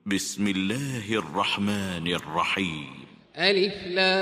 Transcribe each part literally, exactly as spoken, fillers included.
بسم الله الرحمن الرحيم. ألف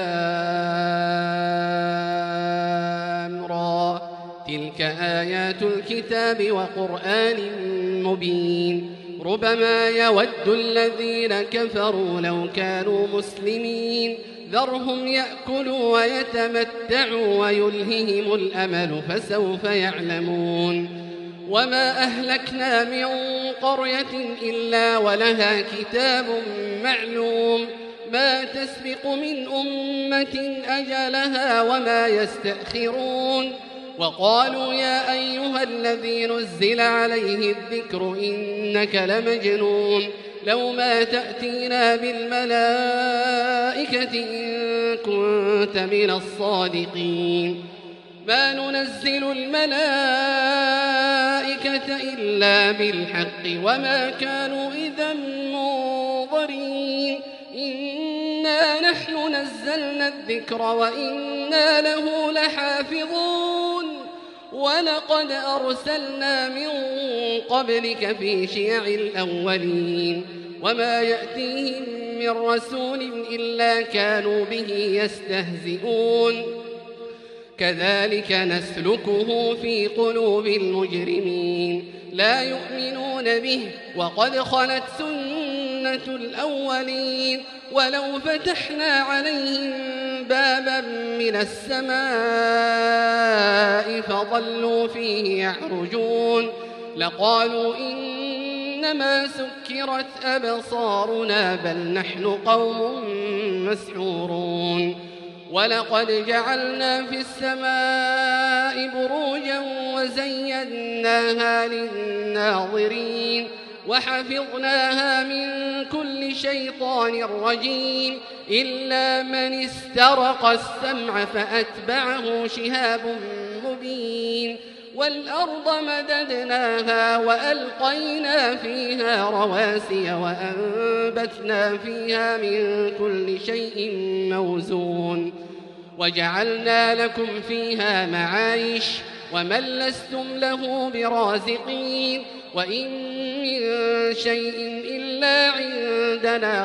لام را، تلك آيات الكتاب وقرآن مبين. ربما يود الذين كفروا لو كانوا مسلمين، ذرهم يأكلوا ويتمتعوا ويلههم الأمل فسوف يعلمون. وما أهلكنا من قرية إلا ولها كتاب معلوم، ما تسبق من أمة أجلها وما يستأخرون. وقالوا يا أيها الذي نزل عليه الذكر إنك لمجنون، لو ما تأتينا بالملائكة إن كنت من الصادقين. ما ننزل الملائكة إلا بالحق وما كانوا إذا منظرين. إنا نحن نزلنا الذكر وإنا له لحافظون. ولقد أرسلنا من قبلك في شيع الأولين، وما يأتيهم من رسول إلا كانوا به يستهزئون. كذلك نسلكه في قلوب المجرمين، لا يؤمنون به وقد خلت سنة الأولين. ولو فتحنا عليهم بابا من السماء فظلوا فيه يعرجون لقالوا إنما سكرت أبصارنا بل نحن قوم مسحورون. ولقد جعلنا في السماء بروجا وزيناها للناظرين وحفظناها من كل شيطان رجيم إلا من استرق السمع فأتبعه شهاب مبين. والأرض مددناها وألقينا فيها رواسي وأنبتنا فيها من كل شيء موزون. وجعلنا لكم فيها معايش ومن لستم له برازقين. وإن من شيء إلا عندنا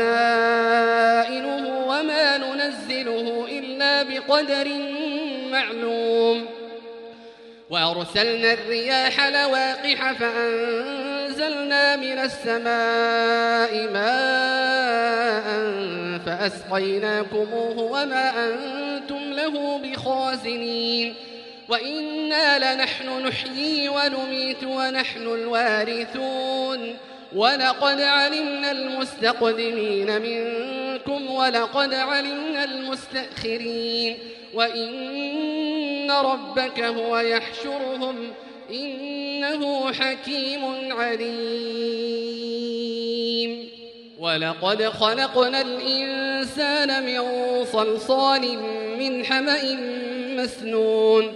خزائنه وما ننزله إلا بقدر معلوم. وأرسلنا الرياح لواقح فأنزلنا من السماء ماء فأسقيناكموه وما أنتم له بخازنين. وإنا لنحن نحيي ونميت ونحن الوارثون. ولقد علمنا المستقدمين منكم ولقد علمنا المستأخرين. وإن ربك هو يحشرهم إنه حكيم عليم. ولقد خلقنا الإنسان من صلصال من حمأ مسنون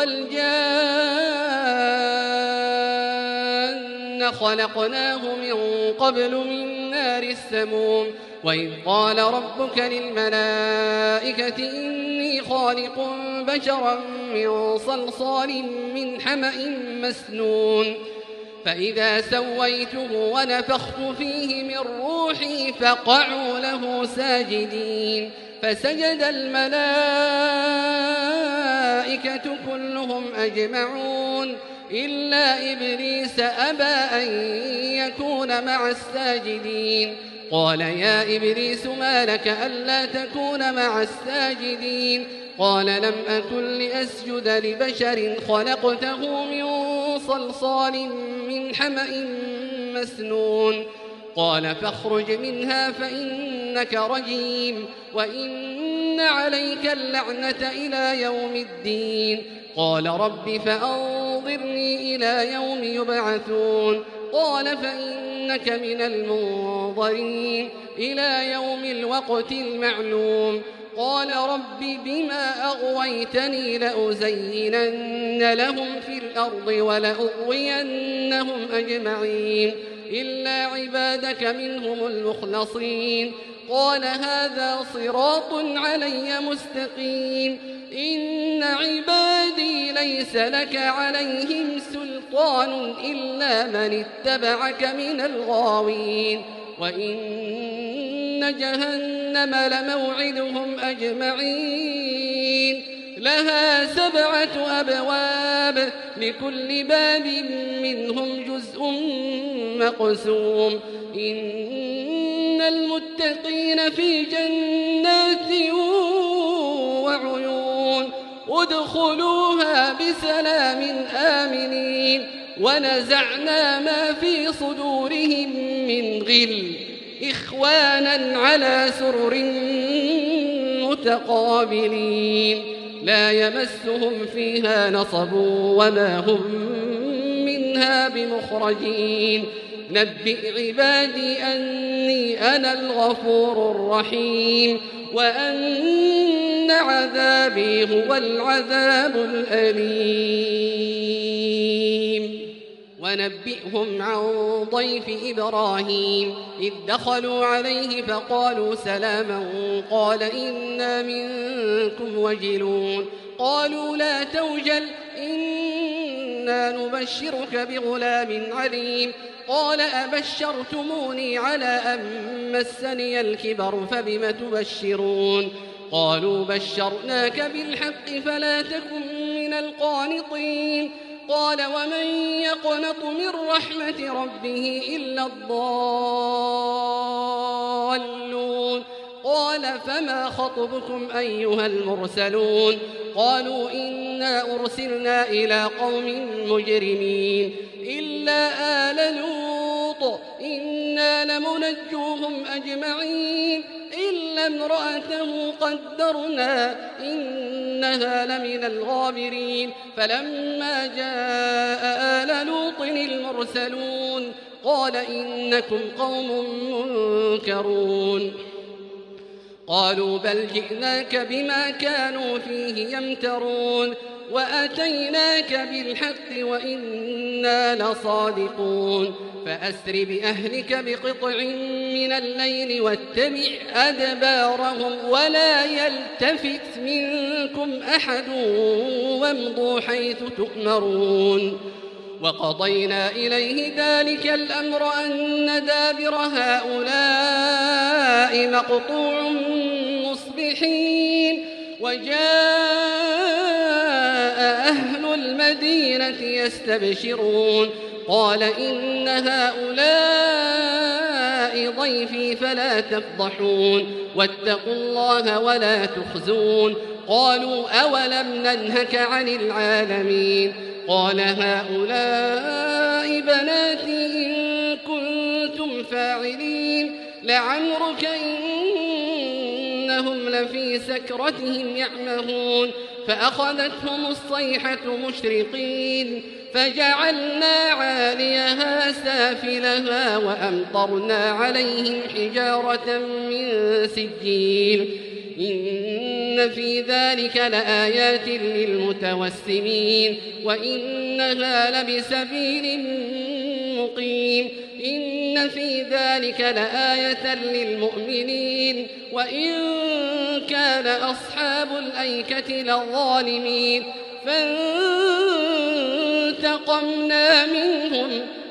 والجان خلقناه من قبل من نار السموم. وإذ قال ربك للملائكة إني خالق بشرا من صلصال من حمأ مسنون فإذا سويته ونفخت فيه من روحي فقعوا له ساجدين. فسجد الملائكة كلهم أجمعون إلا إبليس أبى أن يكون مع الساجدين. قال يا إبليس ما لك ألا تكون مع الساجدين؟ قال لم أكن لأسجد لبشر خلقته من صلصال من حمأ مسنون. قال فاخرج منها فإنك رجيم وإن عليك اللعنة إلى يوم الدين. قال رب فأنظرني إلى يوم يبعثون. قال فإنك من المنظرين إلى يوم الوقت المعلوم. قال رب بما أغويتني لأزينن لهم في الأرض ولأغوينهم أجمعين إلا عبادك منهم المخلصين. قال هذا صراط علي مستقيم. إن عبادي ليس لك عليهم سلطان إلا من اتبعك من الغاوين. وإن جهنم لموعدهم أجمعين لها سبعة أبواب لكل باب منهم جزء مقسوم إن المتقين في جنات وعيون ادخلوها بسلام آمنين ونزعنا ما في صدورهم من غل إخوانا على سرر متقابلين لا يمسهم فيها نصب وما هم منها بمخرجين نبئ عبادي أني أنا الغفور الرحيم وأن عذابي هو العذاب الأليم ونبئهم عن ضيف إبراهيم إذ دخلوا عليه فقالوا سلاما قال إنا منكم وجلون قالوا لا توجل إنا نبشرك بغلام عليم قال أبشرتموني على أن مسني الكبر فبم تبشرون قالوا بشرناك بالحق فلا تكن من القانطين قال ومن يقنط من رحمة ربه إلا الضالون قال فما خطبكم أيها المرسلون قالوا إنا أرسلنا إلى قوم مجرمين إلا آل لوط إنا لمنجوهم أجمعين إلا امرأته قدرنا إنها لمن الغابرين فلما جاء آل لوط المرسلون قال إنكم قوم منكرون قالوا بل جئناك بما كانوا فيه يمترون وأتيناك بالحق وإنا لصادقون فأسر بأهلك بقطع من الليل واتبع أدبارهم ولا يلتفت منكم أحد وامضوا حيث تؤمرون وقضينا إليه ذلك الأمر أن دابر هؤلاء مقطوع مصبحين وجاء أهل المدينة يستبشرون قال إن هؤلاء ضيفي فلا تفضحون واتقوا الله ولا تخزون قالوا أولم ننهك عن العالمين قال هؤلاء بناتي إن كنتم فاعلين لعمرك إنهم لفي سكرتهم يعمهون فأخذتهم الصيحة مشرقين فجعلنا عاليها سافلها وأمطرنا عليهم حجارة من سجيل إن في ذلك لآيات للمتوسمين وإنها لبسبيل مقيم إن في ذلك لآية للمؤمنين وإن كان أصحاب الأيكة لظالمين فانتقمنا منهم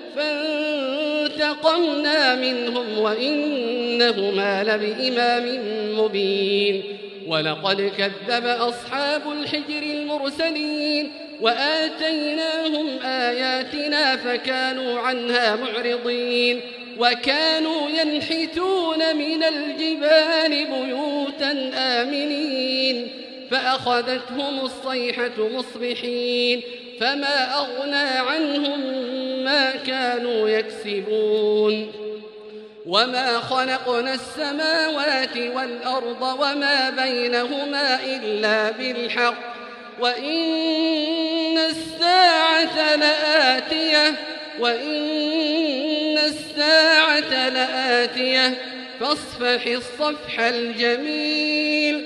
فانتقمنا منهم وإنهما لبإمام مبين ولقد كذب أصحاب الحجر المرسلين وآتيناهم آياتنا فكانوا عنها معرضين وكانوا ينحتون من الجبال بيوتا آمنين فأخذتهم الصيحة مصبحين فما أغنى عنهم ما كانوا يكسبون وما خلقنا السماوات والأرض وما بينهما إلا بالحق وإن الساعة لآتية وإن الساعة لآتية فاصفح الصفح الجميل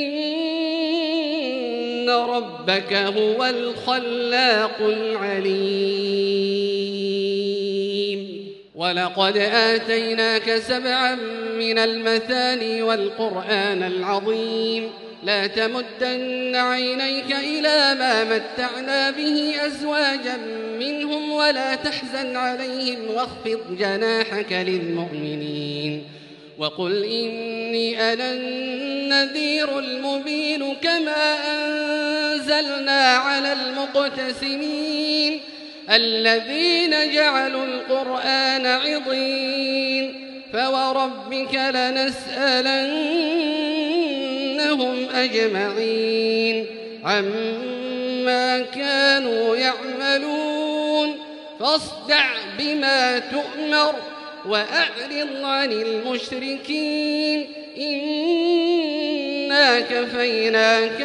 إن ربك هو الخلاق العليم ولقد آتيناك سبعا من المثاني والقرآن العظيم لا تمدن عينيك إلى ما متعنا به أزواجا منهم ولا تحزن عليهم واخفض جناحك للمؤمنين وقل إني أنا النذير المبين كما أنزلنا على المقتسمين الذين جعلوا القرآن عضين فوربك لنسألنهم أجمعين عما كانوا يعملون فاصدع بما تؤمر وأعرض عن المشركين إنا كفيناك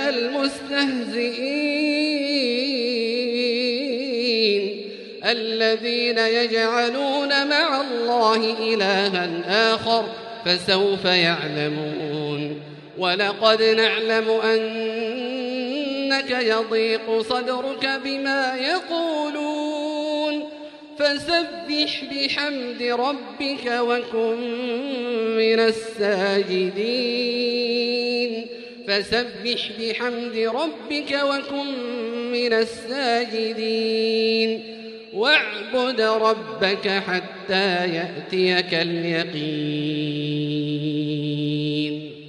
المستهزئين الذين يجعلون مع الله إلها آخر فسوف يعلمون ولقد نعلم أنك يضيق صدرك بما يقولون فسبح بحمد ربك وكن من الساجدين فسبح بحمد ربك وكن من الساجدين واعبد ربك حتى يأتيك اليقين.